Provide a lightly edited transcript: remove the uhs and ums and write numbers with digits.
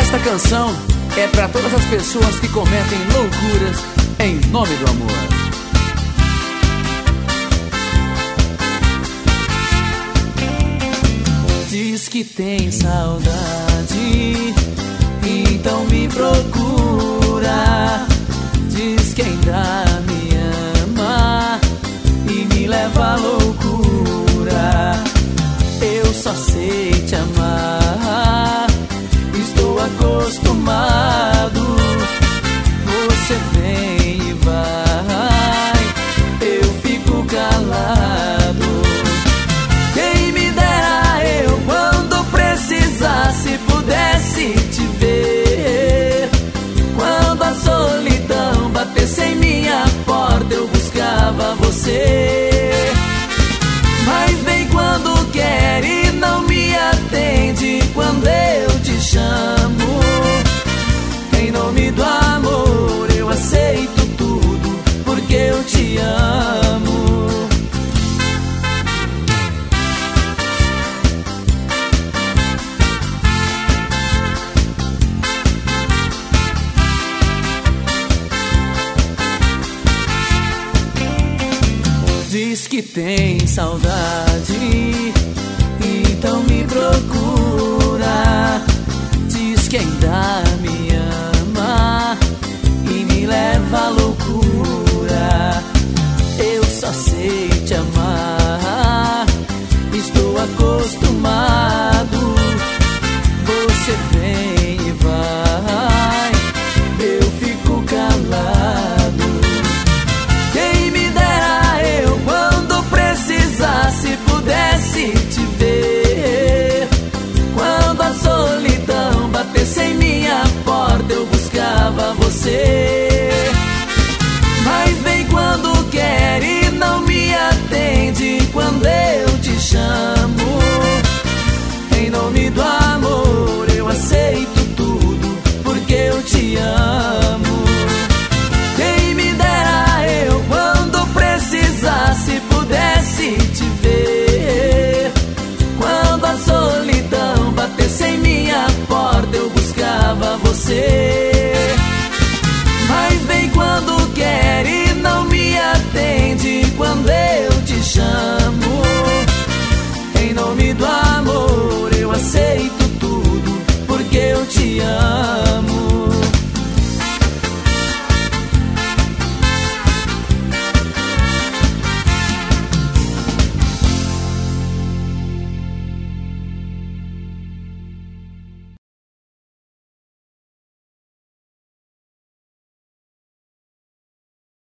Esta canção é para todas as pessoas que cometem loucuras em nome do amor. Diz que tem saudade, então me procura. Diz que ainda me ama e me leva à loucura. Eu só sei te amar, estou acostumado. Você vem e vai, eu fico calado. Quem me dera eu, quando precisasse, pudesse te ver. Quando a solidão batesse em minha porta, eu buscava você. Mas vem quando quer e não me atende quando eu te chamo. Em nome do amor eu aceito tudo, porque eu te amo. Diz que tem saudade,